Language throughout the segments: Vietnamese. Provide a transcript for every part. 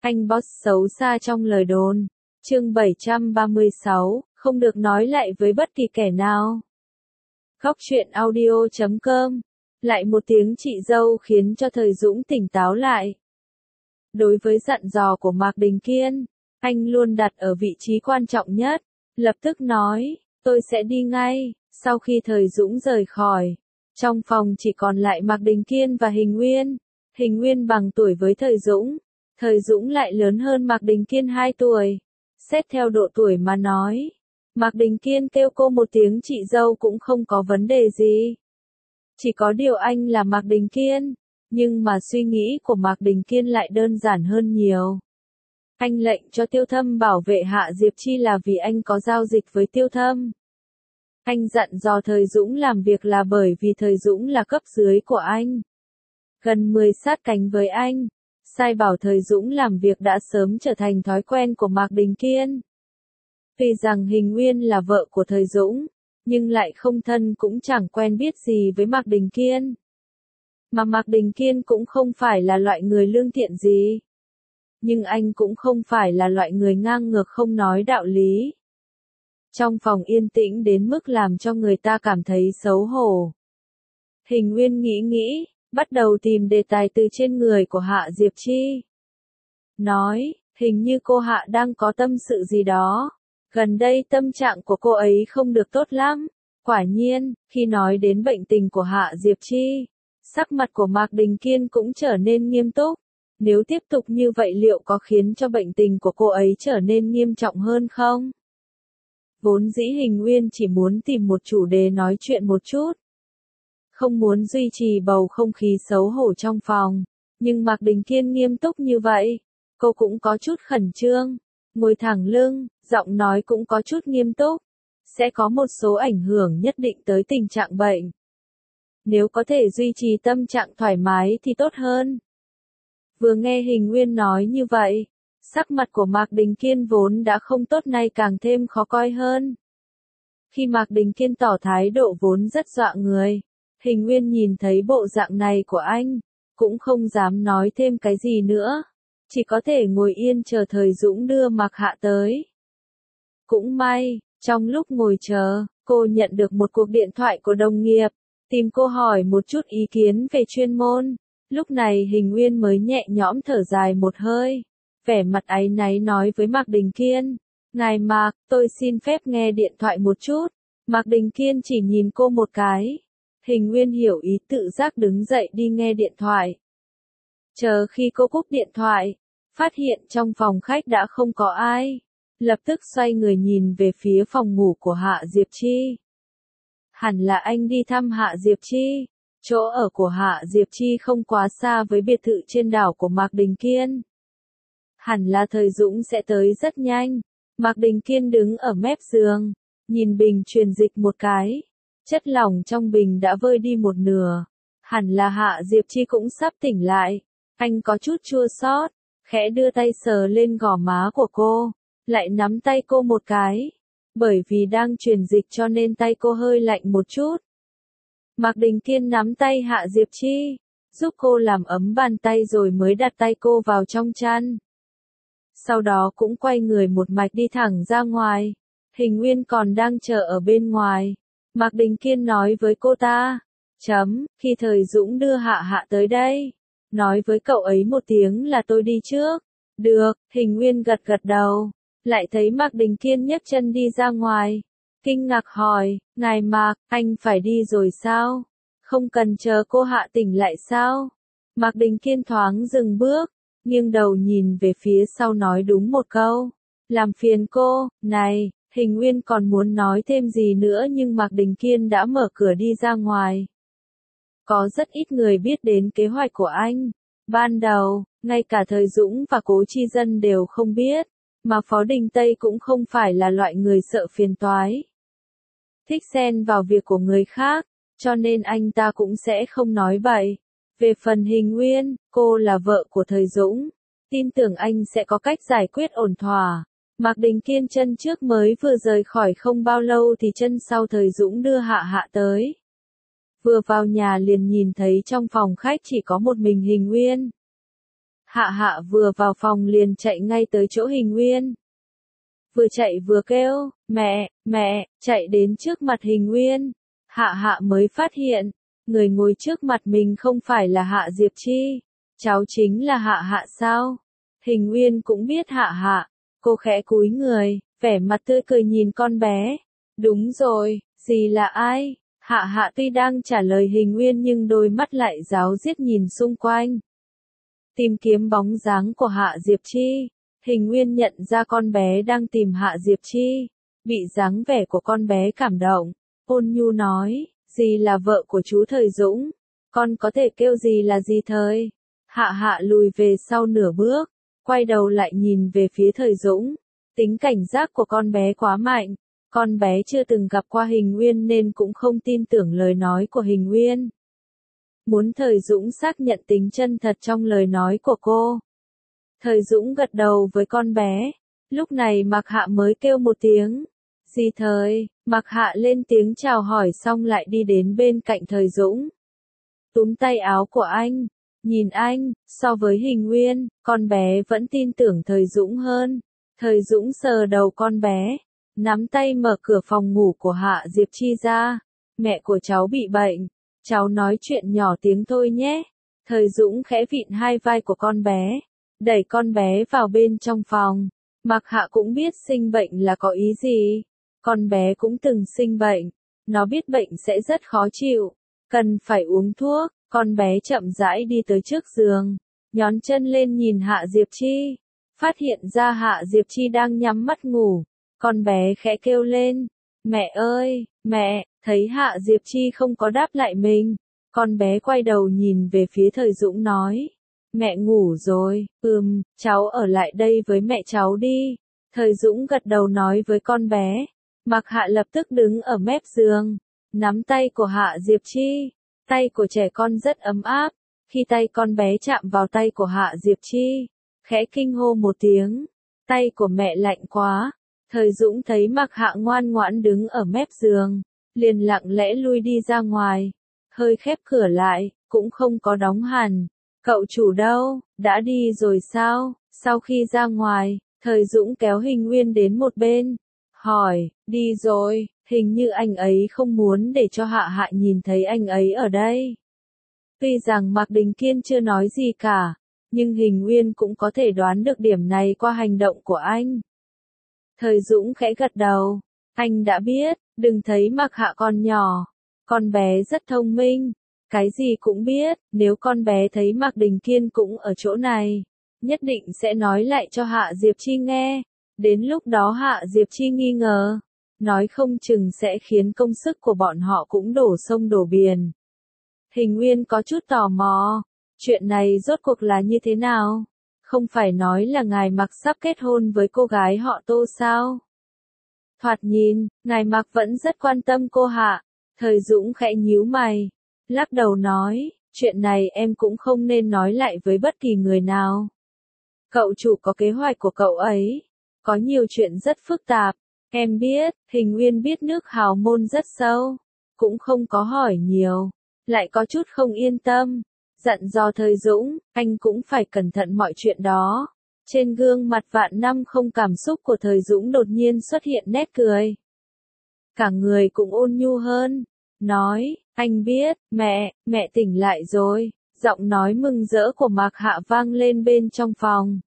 Anh boss xấu xa trong lời đồn. Chương 736, không được nói lại với bất kỳ kẻ nào. Góc truyện audio.com. Lại một tiếng chị dâu khiến cho Thời Dũng tỉnh táo lại. Đối với dặn dò của Mạc Đình Kiên, anh luôn đặt ở vị trí quan trọng nhất. Lập tức nói, tôi sẽ đi ngay. Sau khi Thời Dũng rời khỏi, trong phòng chỉ còn lại Mạc Đình Kiên và Hình Nguyên. Hình Nguyên bằng tuổi với Thời Dũng lại lớn hơn Mạc Đình Kiên 2 tuổi. Xét theo độ tuổi mà nói, Mạc Đình Kiên kêu cô một tiếng chị dâu cũng không có vấn đề gì. Chỉ có điều anh là Mạc Đình Kiên, nhưng mà suy nghĩ của Mạc Đình Kiên lại đơn giản hơn nhiều. Anh lệnh cho Tiêu Thâm bảo vệ Hạ Diệp Chi là vì anh có giao dịch với Tiêu Thâm. Anh dặn dò Thời Dũng làm việc là bởi vì Thời Dũng là cấp dưới của anh. Gần 10 sát cánh với anh, sai bảo Thời Dũng làm việc đã sớm trở thành thói quen của Mạc Đình Kiên. Tuy rằng Hình Nguyên là vợ của Thời Dũng, nhưng lại không thân cũng chẳng quen biết gì với Mạc Đình Kiên. Mà Mạc Đình Kiên cũng không phải là loại người lương thiện gì. Nhưng anh cũng không phải là loại người ngang ngược không nói đạo lý. Trong phòng yên tĩnh đến mức làm cho người ta cảm thấy xấu hổ. Hình Nguyên nghĩ, bắt đầu tìm đề tài từ trên người của Hạ Diệp Chi. Nói, hình như cô Hạ đang có tâm sự gì đó. Gần đây tâm trạng của cô ấy không được tốt lắm. Quả nhiên, khi nói đến bệnh tình của Hạ Diệp Chi, sắc mặt của Mạc Đình Kiên cũng trở nên nghiêm túc. Nếu tiếp tục như vậy liệu có khiến cho bệnh tình của cô ấy trở nên nghiêm trọng hơn không? Vốn dĩ Hình Nguyên chỉ muốn tìm một chủ đề nói chuyện một chút. Không muốn duy trì bầu không khí xấu hổ trong phòng. Nhưng Mạc Đình Kiên nghiêm túc như vậy, cô cũng có chút khẩn trương. Ngồi thẳng lưng, giọng nói cũng có chút nghiêm túc. Sẽ có một số ảnh hưởng nhất định tới tình trạng bệnh. Nếu có thể duy trì tâm trạng thoải mái thì tốt hơn. Vừa nghe Hình Nguyên nói như vậy, sắc mặt của Mạc Đình Kiên vốn đã không tốt nay càng thêm khó coi hơn. Khi Mạc Đình Kiên tỏ thái độ vốn rất dọa người, Hình Nguyên nhìn thấy bộ dạng này của anh, cũng không dám nói thêm cái gì nữa. Chỉ có thể ngồi yên chờ Thời Dũng đưa Mạc Hạ tới. Cũng may, trong lúc ngồi chờ, cô nhận được một cuộc điện thoại của đồng nghiệp, tìm cô hỏi một chút ý kiến về chuyên môn. Lúc này Hình Nguyên mới nhẹ nhõm thở dài một hơi, vẻ mặt áy náy nói với Mạc Đình Kiên, ngài Mạc, tôi xin phép nghe điện thoại một chút. Mạc Đình Kiên chỉ nhìn cô một cái. Hình Nguyên hiểu ý tự giác đứng dậy đi nghe điện thoại. Chờ khi cô cúp điện thoại, phát hiện trong phòng khách đã không có ai. Lập tức xoay người nhìn về phía phòng ngủ của Hạ Diệp Chi. Hẳn là anh đi thăm Hạ Diệp Chi. Chỗ ở của Hạ Diệp Chi không quá xa với biệt thự trên đảo của Mạc Đình Kiên. Hẳn là Thời Dũng sẽ tới rất nhanh. Mạc Đình Kiên đứng ở mép giường, nhìn bình truyền dịch một cái. Chất lỏng trong bình đã vơi đi một nửa. Hẳn là Hạ Diệp Chi cũng sắp tỉnh lại. Anh có chút chua xót, khẽ đưa tay sờ lên gò má của cô, lại nắm tay cô một cái. Bởi vì đang truyền dịch cho nên tay cô hơi lạnh một chút. Mạc Đình Kiên nắm tay Hạ Diệp Chi, giúp cô làm ấm bàn tay rồi mới đặt tay cô vào trong chăn. Sau đó cũng quay người một mạch đi thẳng ra ngoài. Hình Nguyên còn đang chờ ở bên ngoài. Mạc Đình Kiên nói với cô ta, khi Thời Dũng đưa Hạ tới đây, nói với cậu ấy một tiếng là tôi đi trước. Được, Hình Nguyên gật đầu, lại thấy Mạc Đình Kiên nhấc chân đi ra ngoài. Kinh ngạc hỏi, ngài Mạc, anh phải đi rồi sao? Không cần chờ cô Hạ tỉnh lại sao? Mạc Đình Kiên thoáng dừng bước, nghiêng đầu nhìn về phía sau nói đúng một câu. Làm phiền cô, này, Hình Nguyên còn muốn nói thêm gì nữa nhưng Mạc Đình Kiên đã mở cửa đi ra ngoài. Có rất ít người biết đến kế hoạch của anh. Ban đầu, ngay cả Thời Dũng và Cố Chi Dân đều không biết, mà Phó Đình Tây cũng không phải là loại người sợ phiền toái. Thích xen vào việc của người khác, cho nên anh ta cũng sẽ không nói bậy. Về phần Hình Nguyên, cô là vợ của Thời Dũng, tin tưởng anh sẽ có cách giải quyết ổn thỏa. Mạc Đình Kiên chân trước mới vừa rời khỏi không bao lâu thì chân sau Thời Dũng đưa Hạ tới. Vừa vào nhà liền nhìn thấy trong phòng khách chỉ có một mình Hình Nguyên. Hạ Hạ vừa vào phòng liền chạy ngay tới chỗ Hình Nguyên. Vừa chạy vừa kêu, mẹ, mẹ, chạy đến trước mặt Hình Nguyên. Hạ Hạ mới phát hiện, người ngồi trước mặt mình không phải là Hạ Diệp Chi. Cháu chính là Hạ Hạ sao? Hình Nguyên cũng biết Hạ Hạ. Cô khẽ cúi người, vẻ mặt tươi cười nhìn con bé. Đúng rồi, dì là ai? Hạ Hạ tuy đang trả lời Hình Nguyên nhưng đôi mắt lại ráo riết nhìn xung quanh. Tìm kiếm bóng dáng của Hạ Diệp Chi. Hình Nguyên nhận ra con bé đang tìm Hạ Diệp Chi. Bị dáng vẻ của con bé cảm động. Ôn nhu nói, dì là vợ của chú Thời Dũng. Con có thể kêu dì là dì Thời. Hạ Hạ lùi về sau nửa bước. Quay đầu lại nhìn về phía Thời Dũng. Tính cảnh giác của con bé quá mạnh. Con bé chưa từng gặp qua Hình Nguyên nên cũng không tin tưởng lời nói của Hình Nguyên. Muốn Thời Dũng xác nhận tính chân thật trong lời nói của cô. Thời Dũng gật đầu với con bé. Lúc này Mạc Hạ mới kêu một tiếng. Dì Thời, Mạc Hạ lên tiếng chào hỏi xong lại đi đến bên cạnh Thời Dũng. Túm tay áo của anh. Nhìn anh, so với Hình Nguyên, con bé vẫn tin tưởng Thời Dũng hơn. Thời Dũng sờ đầu con bé. Nắm tay mở cửa phòng ngủ của Hạ Diệp Chi ra. Mẹ của cháu bị bệnh. Cháu nói chuyện nhỏ tiếng thôi nhé. Thời Dũng khẽ vịn hai vai của con bé. Đẩy con bé vào bên trong phòng. Mạc Hạ cũng biết sinh bệnh là có ý gì. Con bé cũng từng sinh bệnh. Nó biết bệnh sẽ rất khó chịu. Cần phải uống thuốc. Con bé chậm rãi đi tới trước giường. Nhón chân lên nhìn Hạ Diệp Chi. Phát hiện ra Hạ Diệp Chi đang nhắm mắt ngủ. Con bé khẽ kêu lên. Mẹ ơi, mẹ, thấy Hạ Diệp Chi không có đáp lại mình. Con bé quay đầu nhìn về phía Thời Dũng nói. Mẹ ngủ rồi, cháu ở lại đây với mẹ cháu đi. Thời Dũng gật đầu nói với con bé. Mạc Hạ lập tức đứng ở mép giường. Nắm tay của Hạ Diệp Chi. Tay của trẻ con rất ấm áp. Khi tay con bé chạm vào tay của Hạ Diệp Chi. Khẽ kinh hô một tiếng. Tay của mẹ lạnh quá. Thời Dũng thấy Mạc Hạ ngoan ngoãn đứng ở mép giường. Liền lặng lẽ lui đi ra ngoài. Hơi khép cửa lại, cũng không có đóng hẳn. Cậu chủ đâu, đã đi rồi sao? Sau khi ra ngoài, Thời Dũng kéo Hình Nguyên đến một bên. Hỏi, đi rồi, hình như anh ấy không muốn để cho Hạ Hạ nhìn thấy anh ấy ở đây. Tuy rằng Mạc Đình Kiên chưa nói gì cả, nhưng Hình Nguyên cũng có thể đoán được điểm này qua hành động của anh. Thời Dũng khẽ gật đầu. Anh đã biết, đừng thấy Mạc Hạ còn nhỏ. Con bé rất thông minh. Cái gì cũng biết, nếu con bé thấy Mạc Đình Kiên cũng ở chỗ này, nhất định sẽ nói lại cho Hạ Diệp Chi nghe. Đến lúc đó Hạ Diệp Chi nghi ngờ, nói không chừng sẽ khiến công sức của bọn họ cũng đổ sông đổ biển. Hình Nguyên có chút tò mò, chuyện này rốt cuộc là như thế nào? Không phải nói là ngài Mạc sắp kết hôn với cô gái họ Tô sao? Thoạt nhìn, ngài Mạc vẫn rất quan tâm cô Hạ. Thời Dũng khẽ nhíu mày, lắc đầu nói, chuyện này em cũng không nên nói lại với bất kỳ người nào. Cậu chủ có kế hoạch của cậu ấy, có nhiều chuyện rất phức tạp. Em biết, Hình Nguyên biết nước hào môn rất sâu, cũng không có hỏi nhiều, lại có chút không yên tâm. Dặn dò Thời Dũng, anh cũng phải cẩn thận mọi chuyện đó. Trên gương mặt vạn năm không cảm xúc của Thời Dũng đột nhiên xuất hiện nét cười. Cả người cũng ôn nhu hơn. Nói, anh biết, mẹ tỉnh lại rồi. Giọng nói mừng rỡ của Mạc Hạ vang lên bên trong phòng.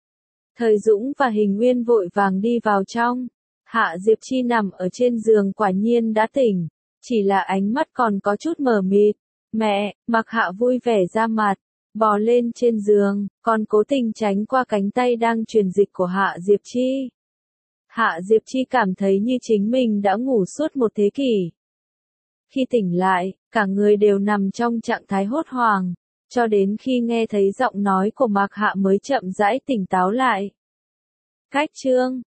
Thời Dũng và Hình Nguyên vội vàng đi vào trong. Hạ Diệp Chi nằm ở trên giường quả nhiên đã tỉnh. Chỉ là ánh mắt còn có chút mờ mịt. Mẹ, Mạc Hạ vui vẻ ra mặt. Bò lên trên giường, còn cố tình tránh qua cánh tay đang truyền dịch của Hạ Diệp Chi. Hạ Diệp Chi cảm thấy như chính mình đã ngủ suốt một thế kỷ. Khi tỉnh lại, cả người đều nằm trong trạng thái hốt hoảng, cho đến khi nghe thấy giọng nói của Mạc Hạ mới chậm rãi tỉnh táo lại. Cách chương